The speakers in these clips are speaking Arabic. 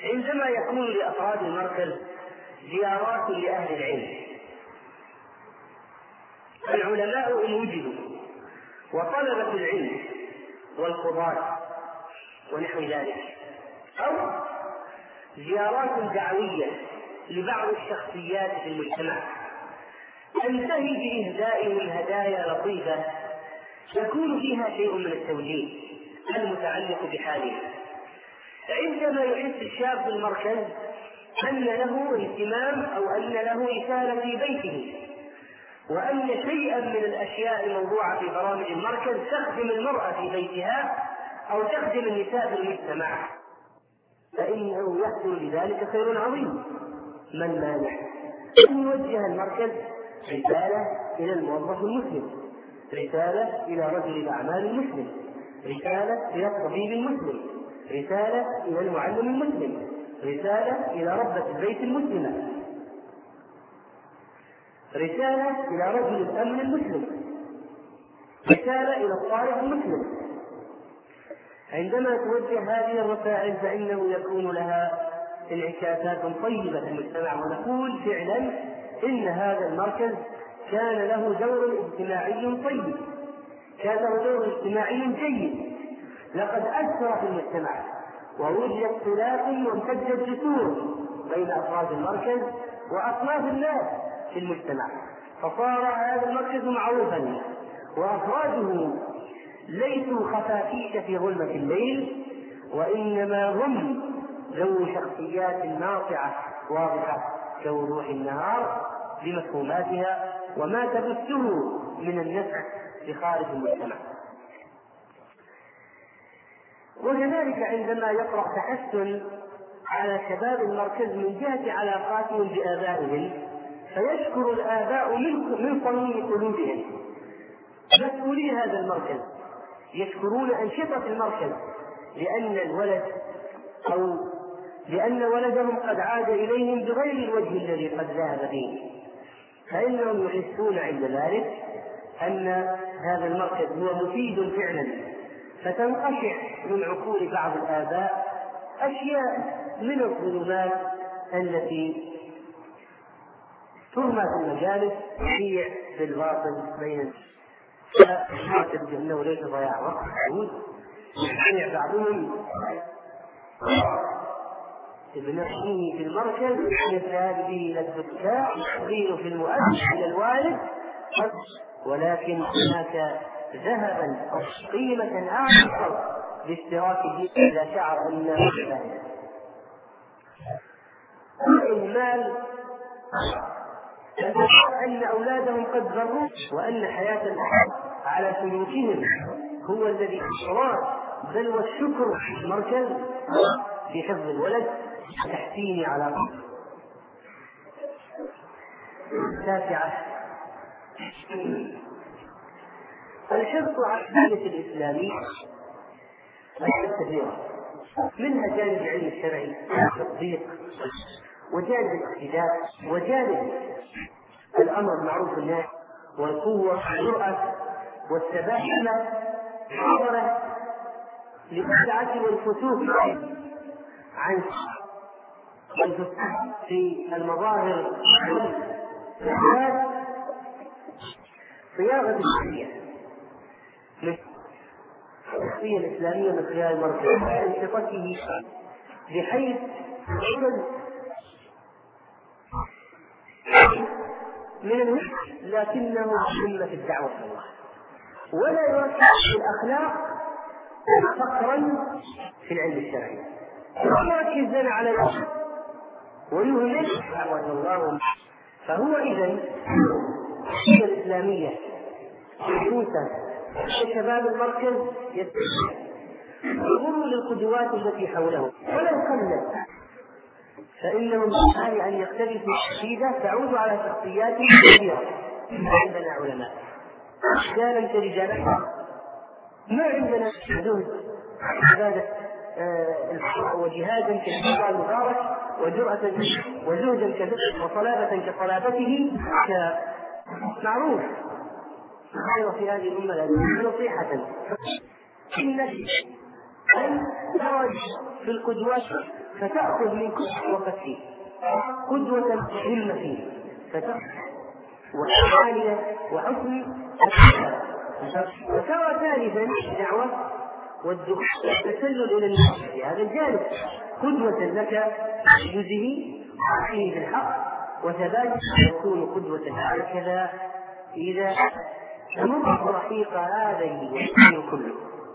عندما يكون لأفراد المركز زيارات لأهل العلم، العلماء إن وجدوا وطلبة العلم والقضاة ونحو ذلك، أو زيارات دعوية لبعض الشخصيات في المجتمع، تنتهي بإهدائهم هدايا لطيفة يكون فيها شيء من التوجيه المتعلق بحاله. عندما يحس الشاب في المركز أن له اهتمام أو أن له رسالة في بيته، وأن شيئا من الأشياء الموضوعة في برامج المركز تخدم المرأة في بيتها أو تخدم النساء في المجتمع، فإنه يحصل بذلك خير عظيم. ما المانع أن يوجه المركز رسالة إلى الموظف المسلم، رسالة إلى رجل الأعمال المسلم، رسالة إلى الطبيب المسلم، رسالة إلى المعلم المسلم، رسالة إلى ربة البيت المسلمة، رسالة إلى رجل الأمن المسلم، رسالة إلى الطالب المسلم. عندما توجه هذه الرسائل فإنه يكون لها انعكاسات طيبة في المجتمع، ونقول فعلا إن هذا المركز كان له دور اجتماعي طيب، كان له دور اجتماعي جيد، لقد أثر في المجتمع، ووجدت خلاف وامتدت جسور بين أفراد المركز وأصناف الناس في المجتمع، فصار هذا المركز معروفا، وأفراده ليسوا خفافيش في ظلمة الليل، وإنما هم ذو شخصيات ناطعة واضحة كوضوح النهار بمفهوماتها وما تبثه من النفع في خارج المجتمع. وكذلك عندما يقرأ تحسن على شباب المركز من جهة علاقاتهم بآبائهم، فيشكر الآباء من صميم قلوبهم مسؤولي هذا المركز، يشكرون أنشطة المركز لأن ولدهم قد عاد إليهم بغير الوجه الذي قد ذهب به، فإنهم يحسون عند ذلك أن هذا المركز هو مفيد فعلا، فتنقشع من عقول بعض الآباء أشياء من الظلمات التي ترمى في المجالس تشيع بالباطل بين فأعتقد أنه ليس ضياع وقت، يشيع بعضهم بنفسه في المركز يذهب به إلى الدكتور يغير في المؤسس إلى الوالد، ولكن هناك ذهبا أو قيمة أعظم لاشتراكه إذا شعر أنه فاهم. الإهمال أن أولادهم قد ضروا، وأن حياة الأهل على سلوكهم هو الذي أراد، بل والشكر في المركز في حفظ الولد وتحسين علاقته. 9. الحرص على الدولة الإسلامية كثيرة، منها جانب العلم الشرعي والتطبيق، وجانب الاقتداء، وجانب الأمر بالمعروف والنهي، والقوة والجرأة والثبات نظرا للسعة والفتوح عن في المظاهر صياغة الشخصية الشخصية الإسلامية من خلال المركز وانشطته بحيث من النفس لكنه قمة في الدعوة إلى الله، ولا يركز في الأخلاق فقرا في العلم الشرعي، يركز لنا على الأخلاق ويهمل دعوة الله. فهو إذن الشخصية الإسلامية موسى شباب المركز ينظروا للقدوات التي حوله ولو قلت، فإنهم يستطيعون أن يقتبسوا عقيدة تعود على شخصيات كثيرة. عندنا علماء رجالا كرجالنا، ما عندنا زهد عبادة وجهادا كالجبال المبارك، وجرأة وزهدا كذلك، وصلابة كصلابته معروف في هذه الأمة نصيحة أن ترج في القدوات فتأخذ من كل وقت فيه قدوة مهمة فيه وعالية وحسن. وترى ثالثا الدعوة والتسلل إلى الناس في هذا الجانب قدوة لك بجزه وحسنه في الحق وثبات يكون قدوة هكذا إذا تمر رحيق هذا الوحي كله.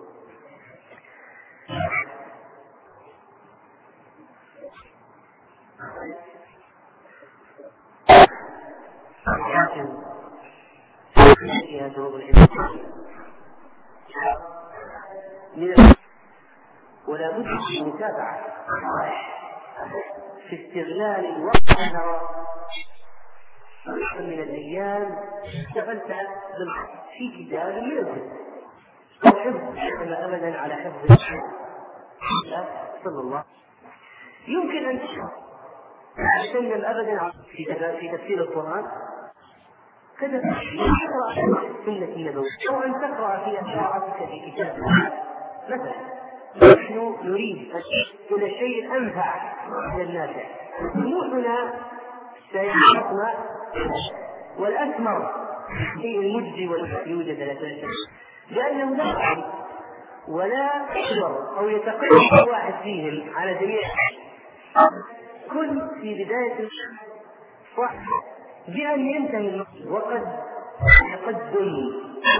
ولا بد من المتابعة في استغلال الوقت. من الأيام اشتغلت في كتاب من الكتب وحفظ أبدا على حفظ صلى الله. يمكن أن تسلم أبدا في تفسير القرآن كذا تقرأ سنة النبوية أو أن تقرأ في قراءتك في كتاب مثلا. نحن نريد أن يكون الشيء أنفع للنافع. طموحنا سيحققنا والأثمر في المجزي واليوجد لك لأنه لا يعرف ولا يشعر أو يتقدم واحد فيهم على جميع كل في بداية صح بأن ينتهي وقد تقدم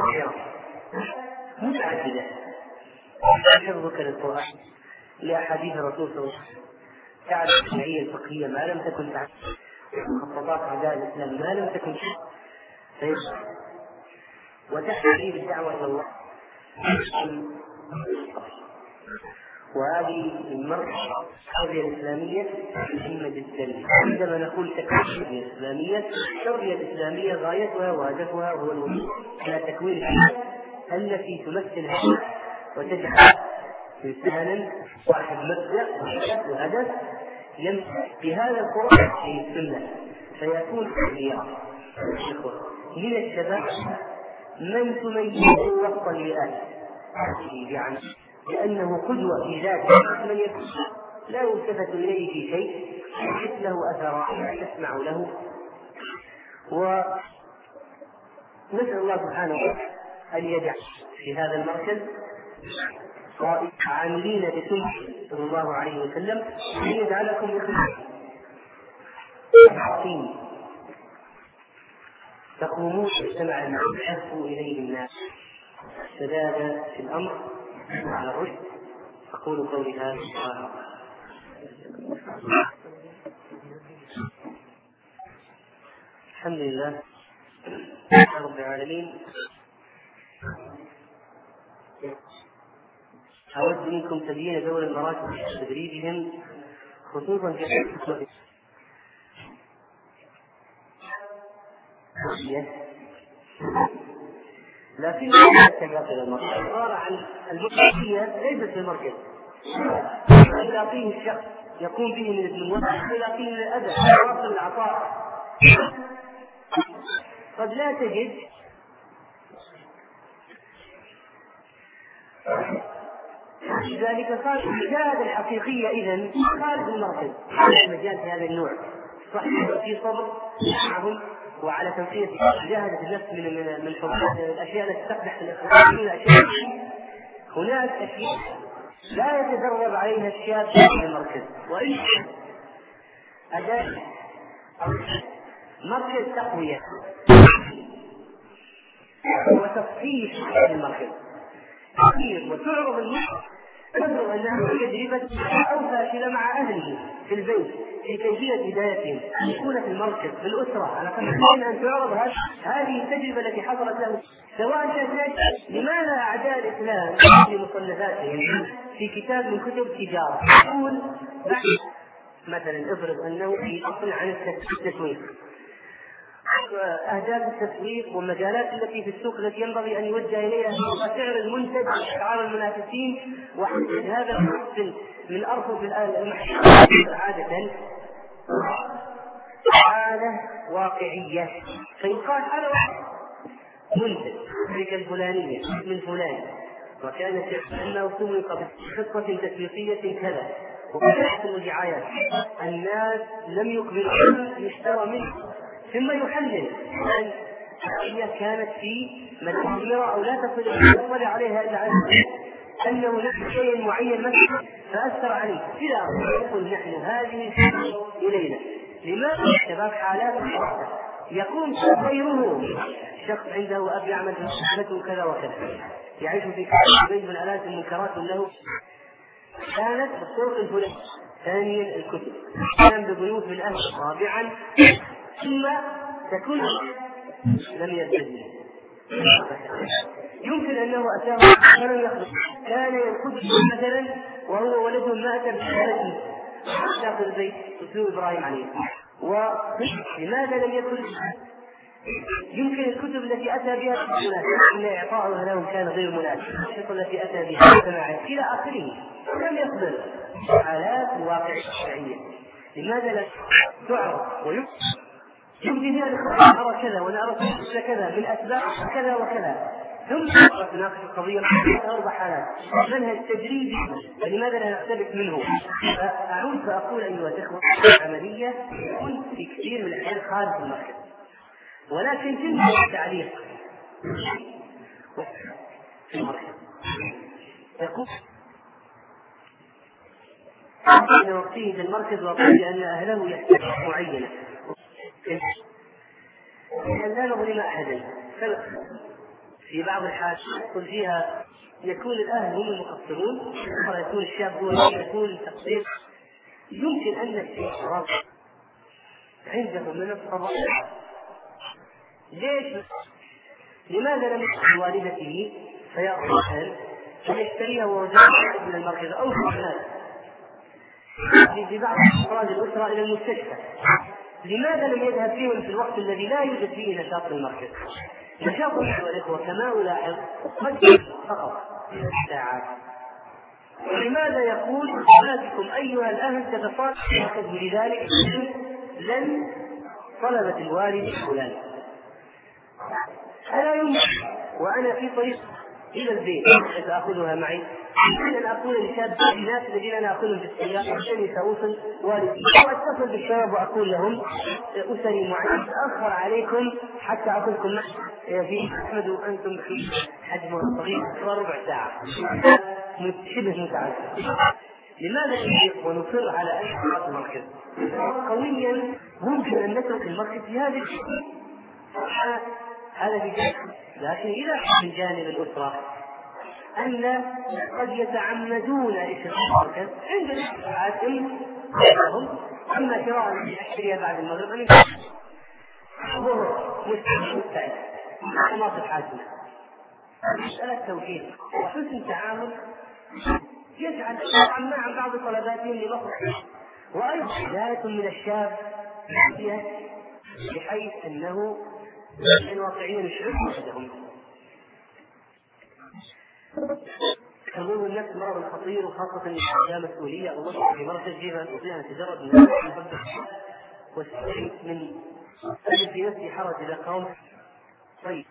متعددة حفظك للقرآن لأحاديث الرسول صلى الله عليه وسلم تعرف الشرعية الفقهية ما لم تكن تعرف خطابات أعداء الإسلام ما لم تكن وتحرير الدعوة إلى الله. وهذه المرحلة التربية الإسلامية مهمة جدا. عندما نقول تربية إسلامية، التربية الإسلامية غايتها وهدفها هو الوصول إلى تكوين التي تمثل وتجعل إنسانا صاحب مبدأ وهدف بهذا القرآن في السنة. فيكون خيار من الشباب من تميزه وفقا لآله يعني لأنه قدوة في ذاته من يكون لا يلتفت إليه في شيء يحس له أثرا تسمع له. ونسأل الله سبحانه أن يجعل في هذا المركز عاملين بسنة صلى الله عليه وسلم أن يجعلكم إخلاصين تقومون مجتمعا يحفوا إليه الناس سدادا في الأمر على الرشد. أقول قولي هذا الحمد لله رب العالمين. أود منكم تبيين دور المراتب تدريبهم خصوصا في لكن عبارة عن المركزية ليست في المركز يلاقيه الشخص يقوم به من الموظف يلاقيه من الأذى واصل العطاء. قد لا تجد لذلك صار المجال الحقيقية إذن خارج المركز المجال في هذا النوع صح في صبر معهم وعلى تنقية مجاهدة النفس من حرمات الأشياء التي تقدح في الأخلاق. هناك أشياء لا يتدرب عليها الشاب في المركز وإن أداء مركز تقوية وتصحيح المركز وتعرض المركز تبدو أنها تجربة أو فاشلة مع أهله في البيت في كيفية بدايتهم يكون في المركز في الأسرة على قدر أن تعرض هذه التجربة التي حصلت له سواء كانت لماذا أعداء الإسلام في مصنفاتهم في كتاب من كتب التجارة يقول مثلا افرض أنه في أصل عن التسويق أهداف التسويق والمجالات التي في السوق التي ينبغي أن يوجه إليها وسعر المنتج وأسعار المنافسين وحدد هذا المحسن من أرفض المحسن عادة حالة واقعية فيقال هذا منتج الشركة الفلانية من فلان وكانت أنه سوق بخطة تسويقية كذا وكانت المبيعات الناس لم يقبلوا يشترى منه، ثم يحلل أن هي كانت في مدينة أو لا تصل عليها إلا على أنه نحن شيء معين مثلا فأثر عليه كذا يقول نحن هذه إلينا. لماذا الشباب حالات يقوم غيره شخص عنده أب يعمل في حالته كذا وكذا يعيش في بيت من آلات المنكرات له كانت بالطرق الفلانية. ثانيا الكتب كان ببيوت من أهل. رابعا ثم تكون لم يلتزم يمكن أنه أتاه فلم يخرج كان ينقذ مثلا وهو ولده مات بحالته داخل البيت أسلوب إبراهيم عليه. ولماذا لم يكن يمكن الكتب التي أتى بها إن إعطاؤها لهم كان غير مناسب الشكل التي أتى بها سماعه إلى آخره لم يقبل حالات الواقع الشرعية. لماذا لا تعرف يمكن ذلك نرى كذا ونرى كذا من أسباب كذا وكذا ثم تناقش القضية 4 حالات منها التجريبي فلماذا لا نقتبس منه. فأعود فأقول أيها الأخوة العملية تكون في كثير من الأحيان خارج المركز، ولكن تنتهي التعليق في المركز يقول إن وقته في المركز وقال لأن أهله يحتاج معينة لا نظلم أحدا. في بعض الحالات يكون فيها يكون الأهل هم المقصرون يكون الشاب هو يكون التقصير. يمكن أن الاستشراف عندهم من الصراحة. ليش؟ لماذا لم يكن والدته فيأخذ أهل فيشتريها ووزعها من المركز أو في الناس في بعض أفراد الأسرة إلى المستشفى؟ لماذا لم يذهب فيهم في الوقت الذي لا يوجد فيه نشاط المركز؟ نشاط الإخوة كما ألاحظ فقط ساعات. ولماذا يقول حالاتكم أيها الأهل تتصالح المركز؟ لذلك لن طلبت الوالد فلان ألا يمكن وأنا في طريق إلى البيت سأخذها معي أن أقول لشاب الناس الذين أنا أخذهم في السيارة عشان سأوصل والدي وأتصل بالشباب وأقول لهم أسري معين أخر عليكم حتى أخذكم معي في أحمد وأنتم في حجم الطريق ربع ساعة شبه متعب. لماذا نجيب ونصر على أن نحط المركز قويا؟ ممكن أن نترك المركز في هذا الشيء هذا في جانب. لكن إذا من جانب الأسرة أن قد يتعمدون إشراف المركز عند الإشراعات لهم أما شراء الأشرية بعد المغرب أن ظهر مستعد مناصب حاكمة مسألة توجيه وحسن تعامل يجعل عن بعض طلباتهم لمصلحة. وأيضا بداية من الشاب بحيث أنه الواقعين يشعرون أحدهم حضور النفس مرض خطير وخاصة إذا مسؤولية أو وصف في مرض تجربة تستطيع أن تجرد من المفضل والسعي من أجل في نفسي حرج إذا قام. طيب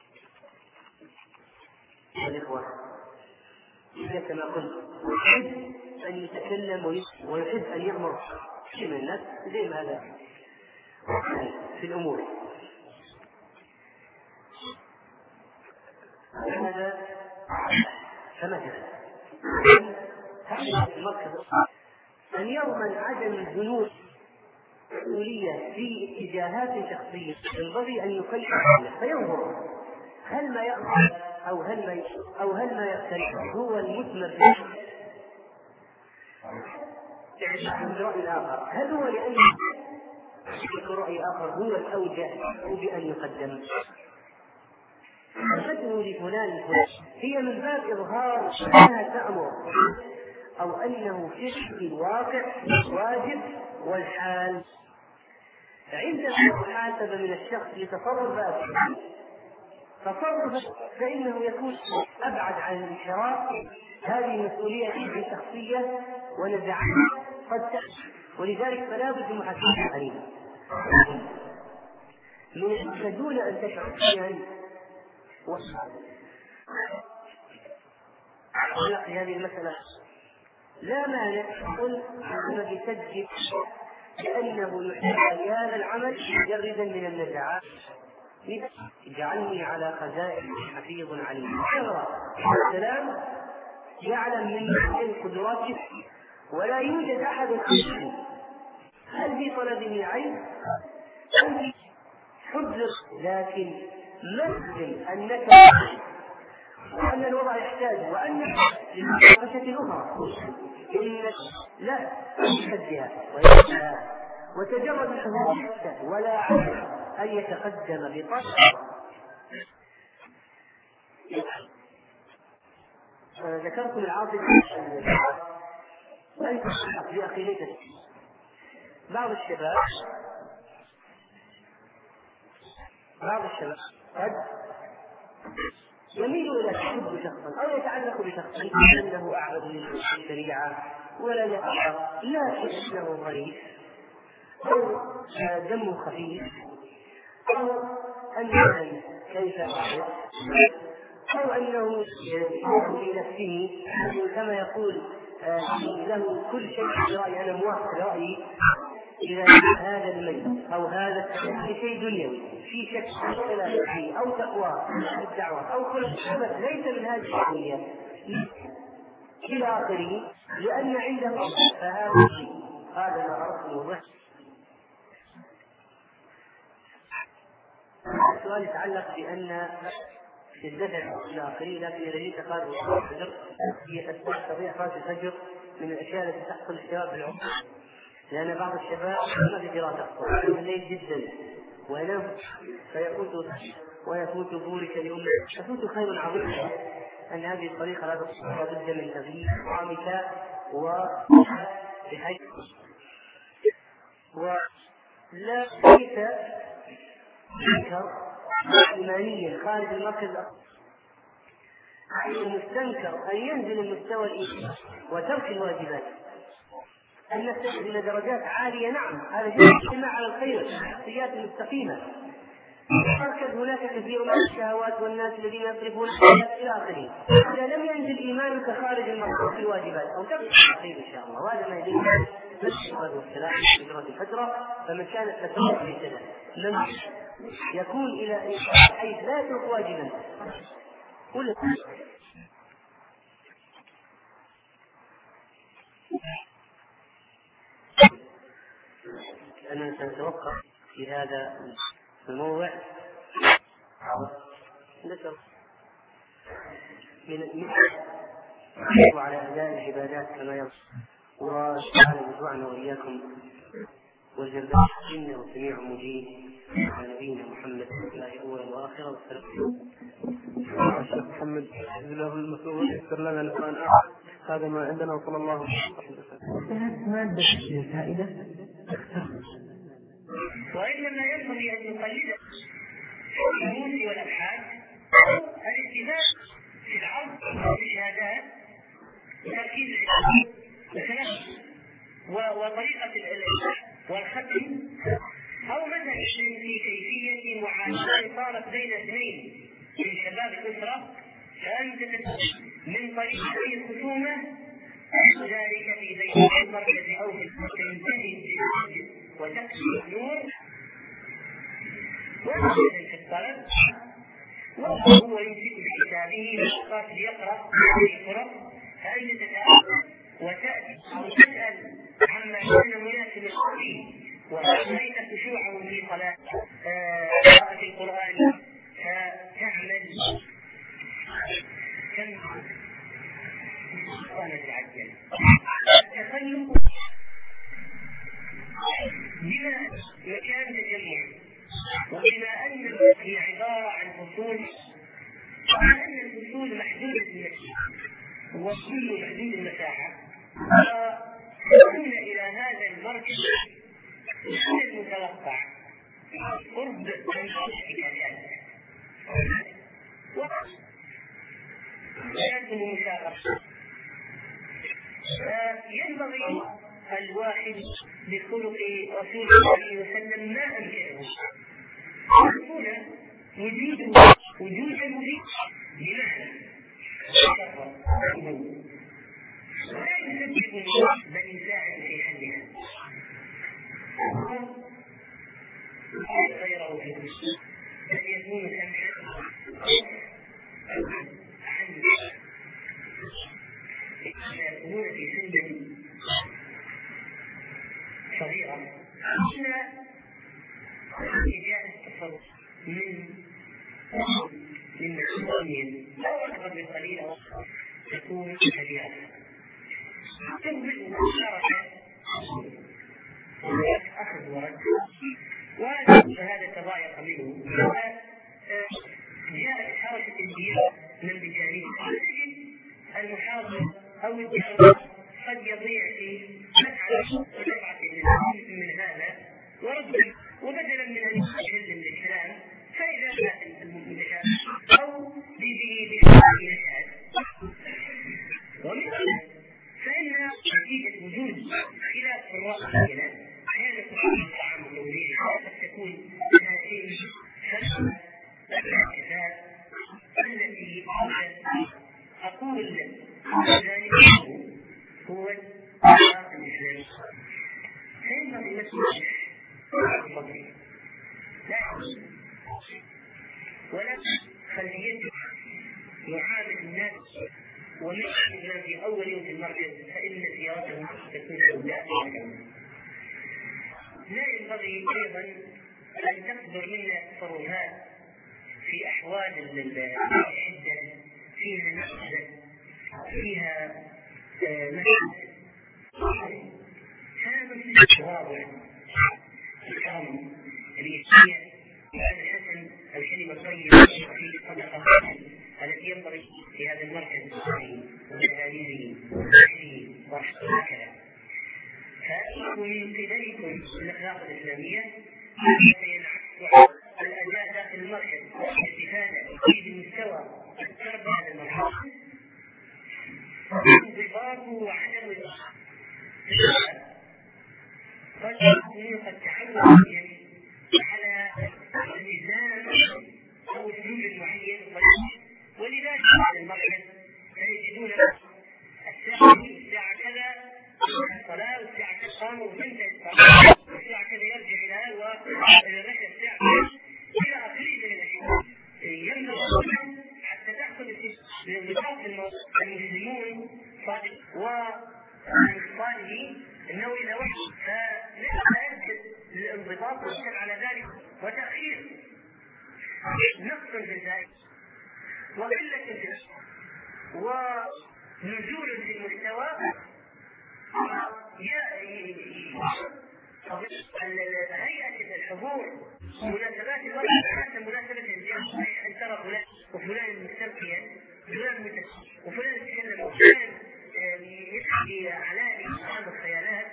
الإخوة كما قلت يحب أن يتكلم ويحب أن يأمر من الناس زي ما هذا في الأمور. هذا فمثلا هذا المركز أن يضمن عدم الذنوب مسؤولية في اتجاهات شخصية ينبغي أن يكلف فينظر هل ما يأخذ أو هل ما يختلف هو المثمر في رأي الآخر. هل هو لأن رأي آخر هو الأوجه بأن يقدم فتنه لفلان هي من باب إظهار أنها تأمر أو أنه في الواقع واجب والحال عندما محاسبة من الشخص لتصرفاته فإنه يكون أبعد عن الانحراف. هذه مسؤولية شخصية ونزعها قد تأتي ولذلك فلا بد من محاسبة قريبة من دون أن تشعر فيها ونقي هذه المسألة لا مانع قل أنه يسجل لأنه يحتاج هذا العمل مجردا من النزعات. اجعلني على خزائن حفيظ عليم. السلام يعلم من قدراته ولا يوجد أحد خلفه، هل في طلبه عين أم في حجر، لكن مسلم أنك وأن الوضع يحتاج وأن للمناقشة الأخرى إنك لا تحدها وتجرد الحدود ولا علم أن يتقدم بطرح. ذكرت العاطفة وأنت لأخي ليس بعض الشباب قد يميل إلى حب شخصا أو يتعلق بشخص أنه أعبد للشريعة ولا يقرأ، لكن أنه ظريف أو دمه خفيف أو أنه كيف أعرف أو أنه في نفسه كما يقول له كل شيء برأيي، أنا موافق رأيي إذا هذا الميت أو هذا شيء دنيوي في شك فيه أو تقوى الدعوة أو كل شيء ليس من هذه الدنيا إلى آخره، لأن عنده هذا ما أردت. السؤال يتعلق بأن في الدفع الآخرين، لكن الذي تقال الفجر هي تستطيع إخراج الفجر من الأشياء التي تحصل للشباب بالعمر، لأن بعض الشباب ما في دراسة الليل جدا وينام ويفوت بورك لأمه، يفوت خير عظيم. أن هذه الطريقة لا بد من تغيير عامك بحيث ولا ليس منكر إيمانيا خارج المركز المستنكر أن ينزل المستوى الإيماني وترك الواجبات، أن نستخدم درجات عالية. نعم هذا اجتماع على الخير الشخصيات المستقيمة، تركز هناك كثير من الشهوات والناس الذين يصرفون إلى آخره. إذا لم ينزل إيمانك خارج المركز في الواجبات أو ترك الخير إن شاء الله، وهذا ما يدل على والسلام في فترة الفترة. فمن كانت فترة في سنة لم يكون إلى حيث لا يترك واجبا كل أننا سنتوقف في هذا الموضوع. ذكر من وعلى أداء العبادات كما يصح، وسبحانه يرفعنا وإياكم والجزاء إنه سميع مجيب على نبينا محمد لا أولا وآخرا. الشيخ محمد له المسؤول يذكر لنا الآن آخر هذا ما عندنا، وصلى الله عليه وسلم. مادة الفائدة وإنما ينبغي أن يقلد الأمور والأبحاث الاتفاق في العرض والشهادات وتركيز الكلام وطريقة والختم، أو مثلا في كيفية معاشرة صارت بين اثنين من شباب الأسرة فأنت من طريقة الخصومة ذلك في بيت المركز أو في تنتهي وتكفي النور ويجب في الطلب وهو يمسك بكتابه ويقرأ ليقرأ في فرق، فأنت تتأكد وتأتي وتسأل عما كان مناسب للصحيح ورأيت خشوعه في قراءة القرآن فتعمل كم نتعجل التخلق بما مكان تجمع، وبما أن هي عبارة عن فصول، وعن أن الفصول محدودة المساحة وكل محدود المساحة، ويكون إلى هذا المركز من المتوقع قرب الإحتياجات ويكون مشاركة. ينبغي الواحد بخلق رسول الله صلى الله عليه وسلم ما أمكنه هنا وجودا بمعنى لا يسبب يكون من يساعد في حلها غيره في الدين بل يكون سمحا عنه يكونون في سن صغيرة إجابة التصرف من مسؤولين أو أكبر بقليل أو تكون كبيرة تبدأ مشاركة أخذ ورد وهذا تضايق منه جاءت حركة الديار من بجانب المحاضر أو الدعوة قد يضيع في مسعى من هذا وبدلا من أن يتكلم للكلام فإذا جاء المنتشر أو بنشاط ومثلا فإن نتيجة وجود خلاف في الرأي أحيانا تكون الطعام التوزيعي قد تكون شيء خلف الاتفاق التي أقول ذلك هو الاتفاق الإسلامي فإن المسؤول لا ولا خلفيته يعامل الناس ومثل في أول يوم في المركز فإن زيارته تكون أولاء لا ينبغي أيضا أن تصدر منا تصرفات في أحوال الشدة فيها نقصة فيها مشاكل هذا الواضح الكرم اليسير الحسن أو كلمة طيبة في الصدقة التي ينبغي في هذا المركز الصحيح وتلاميذه وأهله وهكذا. فمن قبلكم الأخلاق الإسلامية سينعكس الأداء داخل المركز والاستفادة في المستوى التربية هذا المركز انضباطه وعدم قد يكون قد تعود على النظام أو السلوك المعين ولذلك هذا المركز سيجدون الساعة كذا الصلاة والساعة كذا قام وتنتهي الصلاة والساعة كذا يرجع إلى والركعة الساعة إلى آخره من الأشياء ينبغي حتى تأخذ الانضباط المسلمون صادق وإنصاله أنه إذا وحش فلا يثبت الانضباط والشك على ذلك وتأخير نقص في ذلك وقلة في ونزول في المستوى هيئة الحضور مناسبات الوقت حتى مناسبة الجامعة أن ترى فلان وفلان مستمتعا فلان وفلان يتكلم وفلان يحكي علاني عن الخيانات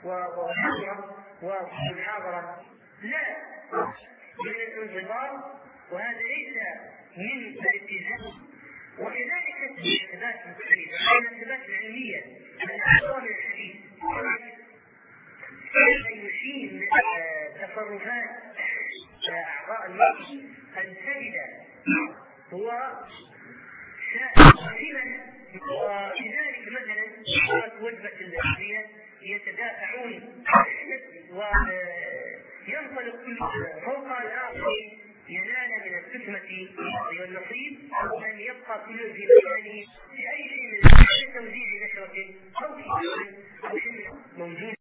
والمحاضرة لا من الانضباط وهذا ليس من الالتزام وكذلك الانتباهات المختلفة الانتباهات العلمية الأعضاء من الحديث كيف يشير تصرفات أعضاء المرء أن تجد هو سائلا وكذلك مثلا وجبة الأحذية يتدافعون وينطلق كل فوق الآخر ينال من القسمة والنصيب أن يبقى كل في مكانه في أي شيء من التوزيع نشرة أو شيء موجود